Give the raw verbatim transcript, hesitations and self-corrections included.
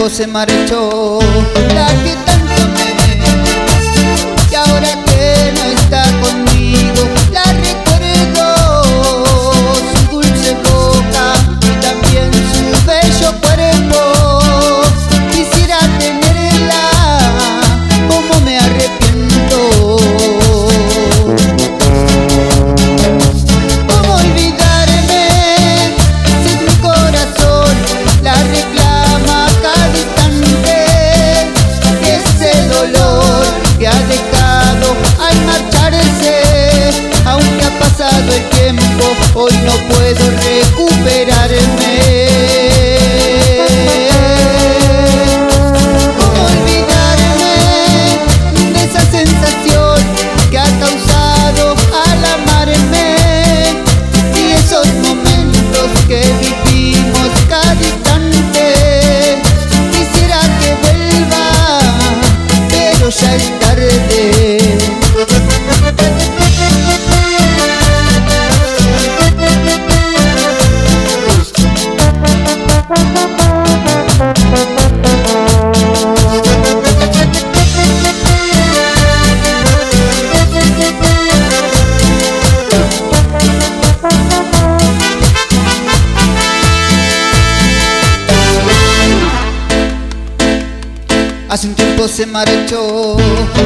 tiempo se marchó la que tanto amé, y ahora que no está conmigo la recuerdo, su dulce boca y también su bello cuerpo. Quisiera tenerla, como me arrepiento. ¿Cómo olvidarme si es mi corazón la reclama cada instante? Y ese dolor que ha dejado al marcharse, aunque ha pasado el tiempo, hoy no puedo recuperarme. ¿Cómo olvidarme de esa sensación que ha causado al amarme, y esos momentos que vivimos cada instante? Quisiera que vuelva, pero ya es tarde. Hace un tiempo se marchó